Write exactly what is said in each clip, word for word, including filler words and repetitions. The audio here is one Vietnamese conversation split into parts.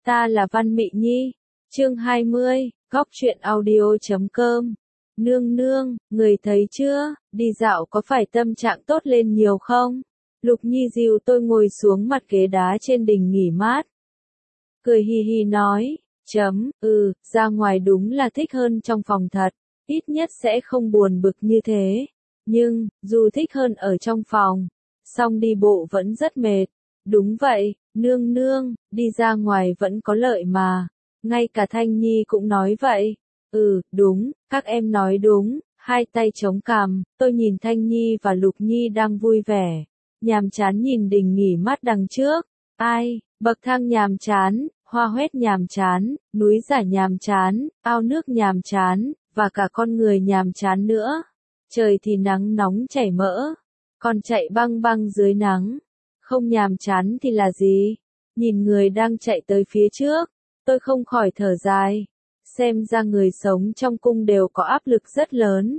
Ta là Văn Mị Nhi. Chương hai mươi, góc truyện audio chấm com. Nương nương, người thấy chưa, đi dạo có phải tâm trạng tốt lên nhiều không? Lục Nhi dìu tôi ngồi xuống mặt ghế đá trên đình nghỉ mát. Cười hi hi nói, chấm, ừ, ra ngoài đúng là thích hơn trong phòng thật, ít nhất sẽ không buồn bực như thế. Nhưng, dù thích hơn ở trong phòng, song đi bộ vẫn rất mệt. Đúng vậy, nương nương, đi ra ngoài vẫn có lợi mà. Ngay cả Thanh Nhi cũng nói vậy. Ừ, đúng, các em nói đúng. Hai tay chống cằm, tôi nhìn Thanh Nhi và Lục Nhi đang vui vẻ. Nhàm chán nhìn đình nghỉ mát đằng trước. Ai, bậc thang nhàm chán, hoa hoét nhàm chán, núi giả nhàm chán, ao nước nhàm chán, và cả con người nhàm chán nữa. Trời thì nắng nóng chảy mỡ, còn chạy băng băng dưới nắng. Không nhàm chán thì là gì? Nhìn người đang chạy tới phía trước, tôi không khỏi thở dài. Xem ra người sống trong cung đều có áp lực rất lớn.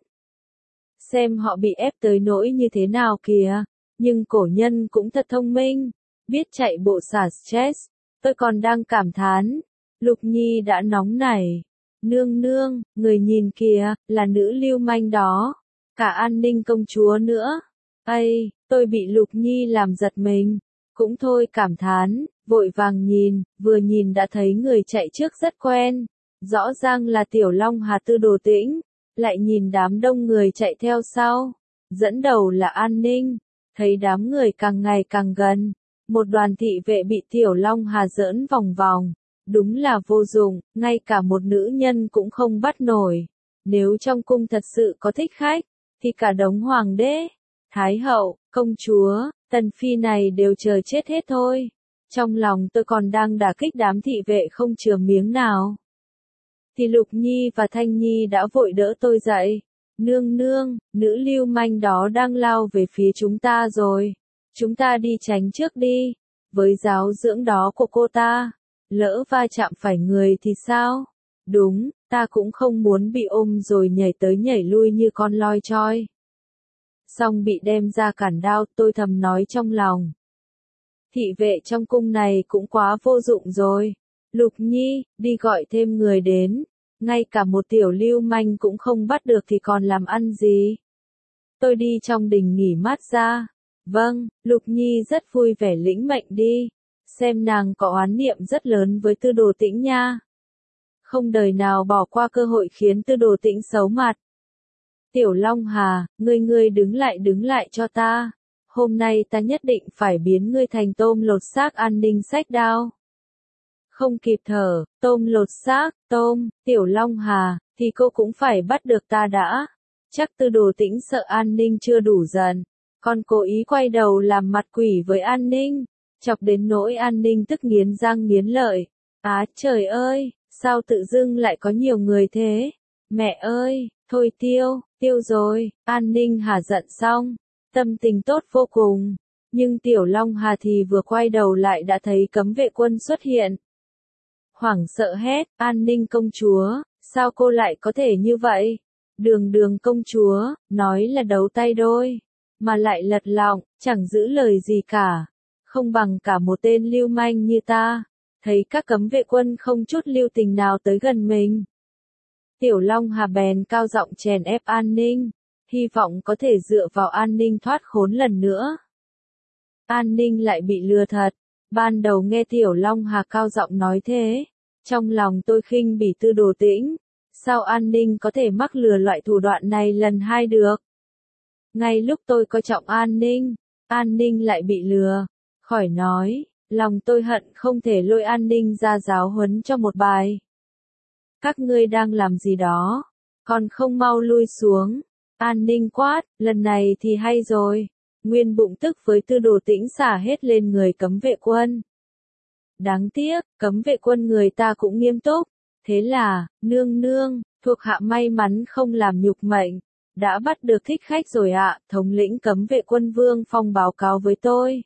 Xem họ bị ép tới nỗi như thế nào kìa. Nhưng cổ nhân cũng thật thông minh, biết chạy bộ xả stress. Tôi còn đang cảm thán. Lục Nhi đã nóng nảy. Nương nương, người nhìn kìa, là nữ lưu manh đó. Cả An Ninh công chúa nữa. Ây, tôi bị Lục Nhi làm giật mình. Cũng thôi cảm thán, vội vàng nhìn, vừa nhìn đã thấy người chạy trước rất quen. Rõ ràng là Tiểu Long Hà Tư Đồ Tĩnh. Lại nhìn đám đông người chạy theo sau. Dẫn đầu là An Ninh. Thấy đám người càng ngày càng gần. Một đoàn thị vệ bị Tiểu Long Hà giỡn vòng vòng. Đúng là vô dụng, ngay cả một nữ nhân cũng không bắt nổi. Nếu trong cung thật sự có thích khách, thì cả đống hoàng đế, thái hậu, công chúa, tần phi này đều chờ chết hết thôi. Trong lòng tôi còn đang đả kích đám thị vệ không chừa miếng nào. Thì Lục Nhi và Thanh Nhi đã vội đỡ tôi dậy. Nương nương, nữ lưu manh đó đang lao về phía chúng ta rồi. Chúng ta đi tránh trước đi. Với giáo dưỡng đó của cô ta, lỡ va chạm phải người thì sao? Đúng, ta cũng không muốn bị ôm rồi nhảy tới nhảy lui như con loi choi. Xong bị đem ra cản đao, tôi thầm nói trong lòng. Thị vệ trong cung này cũng quá vô dụng rồi. Lục Nhi, đi gọi thêm người đến. Ngay cả một tiểu lưu manh cũng không bắt được thì còn làm ăn gì. Tôi đi trong đình nghỉ mát ra. Vâng, Lục Nhi rất vui vẻ lĩnh mệnh đi. Xem nàng có oán niệm rất lớn với Tư Đồ Tĩnh nha. Không đời nào bỏ qua cơ hội khiến Tư Đồ Tĩnh xấu mặt. Tiểu Long Hà, ngươi ngươi đứng lại đứng lại cho ta. Hôm nay ta nhất định phải biến ngươi thành tôm lột xác An Ninh sách đao. Không kịp thở, tôm lột xác, tôm, Tiểu Long Hà, thì cô cũng phải bắt được ta đã. Chắc Tư Đồ Tĩnh sợ An Ninh chưa đủ giận, còn cố ý quay đầu làm mặt quỷ với An Ninh, chọc đến nỗi An Ninh tức nghiến răng nghiến lợi. Á trời ơi, sao tự dưng lại có nhiều người thế? Mẹ ơi, thôi tiêu, tiêu rồi. An Ninh hả giận xong, tâm tình tốt vô cùng. Nhưng Tiểu Long Hà thì vừa quay đầu lại đã thấy cấm vệ quân xuất hiện. Hoảng sợ hét, An Ninh công chúa, sao cô lại có thể như vậy? Đường đường công chúa, nói là đấu tay đôi, mà lại lật lọng, chẳng giữ lời gì cả. Không bằng cả một tên lưu manh như ta. Thấy các cấm vệ quân không chút lưu tình nào tới gần mình. Tiểu Long Hà bèn cao giọng chèn ép An Ninh, hy vọng có thể dựa vào An Ninh thoát khốn lần nữa. An Ninh lại bị lừa thật. Ban đầu nghe Tiểu Long Hà cao giọng nói thế, trong lòng tôi khinh bỉ Tư Đồ Tĩnh. Sao An Ninh có thể mắc lừa loại thủ đoạn này lần hai được? Ngay lúc tôi coi trọng An Ninh, An Ninh lại bị lừa. Khỏi nói, lòng tôi hận không thể lôi An Ninh ra giáo huấn cho một bài. Các ngươi đang làm gì đó? Còn không mau lui xuống. An Ninh quát, lần này thì hay rồi. Nguyên bụng tức với Tư Đồ Tĩnh xả hết lên người cấm vệ quân. Đáng tiếc, cấm vệ quân người ta cũng nghiêm túc. Thế là, nương nương, thuộc hạ may mắn không làm nhục mệnh. Đã bắt được thích khách rồi ạ, thống lĩnh cấm vệ quân Vương Phong báo cáo với tôi.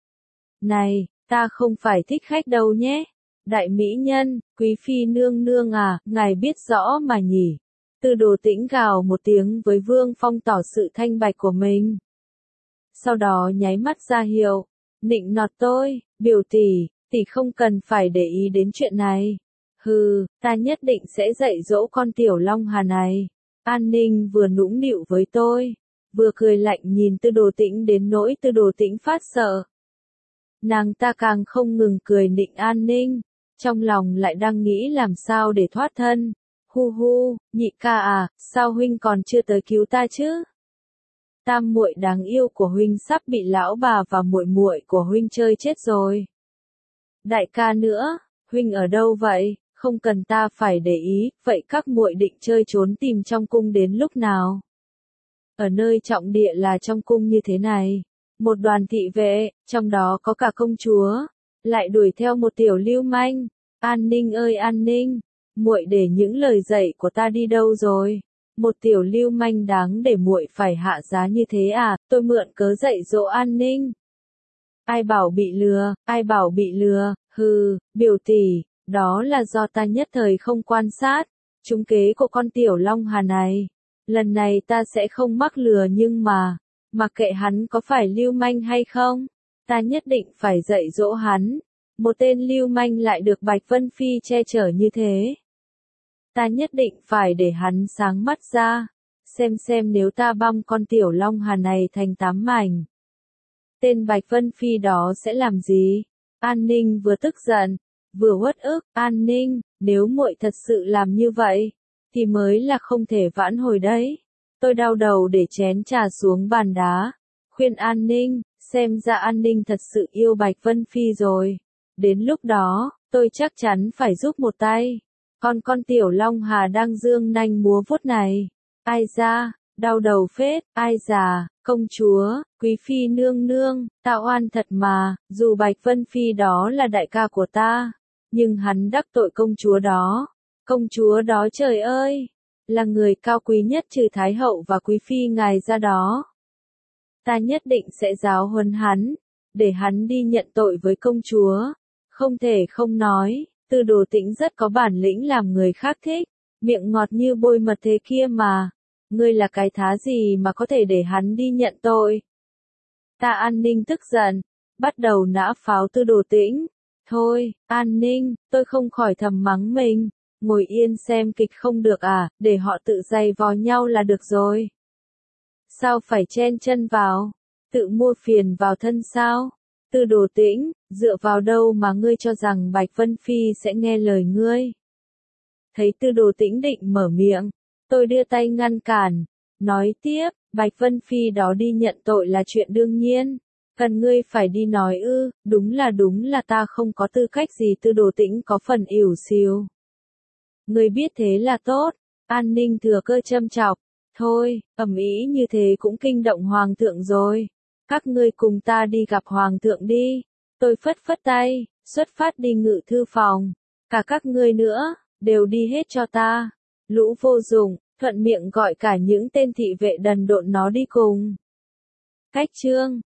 Này, ta không phải thích khách đâu nhé. Đại mỹ nhân, quý phi nương nương à, ngài biết rõ mà nhỉ. Tư Đồ Tĩnh gào một tiếng với Vương Phong tỏ sự thanh bạch của mình. Sau đó nháy mắt ra hiệu, nịnh nọt tôi, biểu tỷ, tỷ không cần phải để ý đến chuyện này. Hừ, ta nhất định sẽ dạy dỗ con tiểu Long Hà này. An Ninh vừa nũng nịu với tôi, vừa cười lạnh nhìn Tư Đồ Tĩnh đến nỗi Tư Đồ Tĩnh phát sợ. Nàng ta càng không ngừng cười nịnh An Ninh, trong lòng lại đang nghĩ làm sao để thoát thân. Hu hu, nhị ca à, sao huynh còn chưa tới cứu ta chứ? Tam muội đáng yêu của huynh sắp bị lão bà và muội muội của huynh chơi chết rồi. Đại ca nữa, huynh ở đâu vậy? Không cần ta phải để ý, vậy các muội định chơi trốn tìm trong cung đến lúc nào? Ở nơi trọng địa là trong cung như thế này, một đoàn thị vệ, trong đó có cả công chúa, lại đuổi theo một tiểu lưu manh. An Ninh ơi An Ninh, muội để những lời dạy của ta đi đâu rồi? Một tiểu lưu manh đáng để muội phải hạ giá như thế à? Tôi mượn cớ dạy dỗ An Ninh. Ai bảo bị lừa, ai bảo bị lừa, hừ, biểu tỷ, đó là do ta nhất thời không quan sát, trúng kế của con tiểu Long Hà này. Lần này ta sẽ không mắc lừa nhưng mà, mặc kệ hắn có phải lưu manh hay không, ta nhất định phải dạy dỗ hắn. Một tên lưu manh lại được Bạch Vân Phi che chở như thế. Ta nhất định phải để hắn sáng mắt ra, xem xem nếu ta băm con tiểu Long Hà này thành tám mảnh. Tên Bạch Vân Phi đó sẽ làm gì? An Ninh vừa tức giận, vừa uất ức. An Ninh, nếu muội thật sự làm như vậy, thì mới là không thể vãn hồi đấy. Tôi đau đầu để chén trà xuống bàn đá, khuyên An Ninh, xem ra An Ninh thật sự yêu Bạch Vân Phi rồi. Đến lúc đó, tôi chắc chắn phải giúp một tay. Còn con tiểu Long Hà đang dương nanh múa vuốt này. Ai da, đau đầu phết, ai già, công chúa, quý phi nương nương, ta oan thật mà, dù Bạch Vân Phi đó là đại ca của ta, nhưng hắn đắc tội công chúa đó. Công chúa đó trời ơi, là người cao quý nhất trừ Thái hậu và quý phi ngài ra đó. Ta nhất định sẽ giáo huấn hắn, để hắn đi nhận tội với công chúa. Không thể không nói, Tư Đồ Tĩnh rất có bản lĩnh làm người khác thích, miệng ngọt như bôi mật thế kia mà. Ngươi là cái thá gì mà có thể để hắn đi nhận tội? Ta An Ninh tức giận, bắt đầu nã pháo Tư Đồ Tĩnh. Thôi, An Ninh, tôi không khỏi thầm mắng mình, ngồi yên xem kịch không được à, để họ tự giày vò nhau là được rồi. Sao phải chen chân vào, tự mua phiền vào thân sao? Tư Đồ Tĩnh, dựa vào đâu mà ngươi cho rằng Bạch Vân Phi sẽ nghe lời ngươi? Thấy Tư Đồ Tĩnh định mở miệng, tôi đưa tay ngăn cản, nói tiếp, Bạch Vân Phi đó đi nhận tội là chuyện đương nhiên. Cần ngươi phải đi nói ư? Đúng là đúng là ta không có tư cách gì. Tư Đồ Tĩnh có phần ỉu xìu. Ngươi biết thế là tốt. An Ninh thừa cơ châm chọc. Thôi, ầm ĩ như thế cũng kinh động hoàng thượng rồi. Các ngươi cùng ta đi gặp hoàng thượng đi. Tôi phất phất tay, xuất phát đi ngự thư phòng. Cả các ngươi nữa, đều đi hết cho ta. Lũ vô dụng, thuận miệng gọi cả những tên thị vệ đần độn nó đi cùng. Cách chương